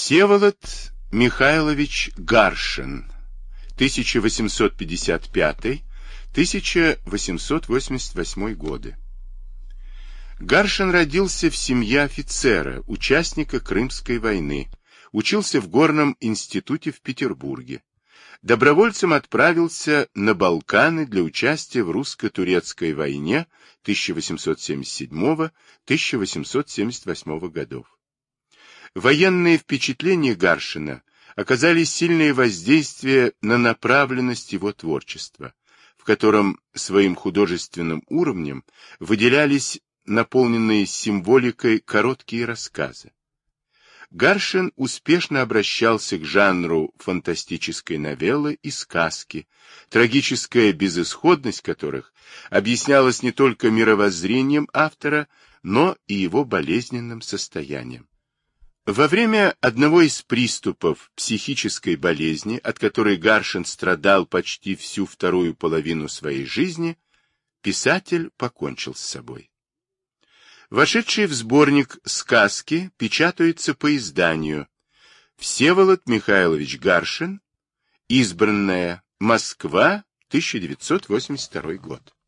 Всеволод Михайлович Гаршин, 1855-1888 годы. Гаршин родился в семье офицера, участника Крымской войны, учился в горном институте в Петербурге. Добровольцем отправился на Балканы для участия в русско-турецкой войне 1877-1878 годов. Военные впечатления Гаршина оказали сильное воздействие на направленность его творчества, в котором своим художественным уровнем выделялись наполненные символикой короткие рассказы. Гаршин успешно обращался к жанру фантастической новеллы и сказки, трагическая безысходность которых объяснялась не только мировоззрением автора, но и его болезненным состоянием. Во время одного из приступов психической болезни, от которой Гаршин страдал почти всю вторую половину своей жизни, писатель покончил с собой. Вошедшие в сборник сказки печатаются по изданию Всеволод Михайлович Гаршин, избранная, Москва, 1982 год.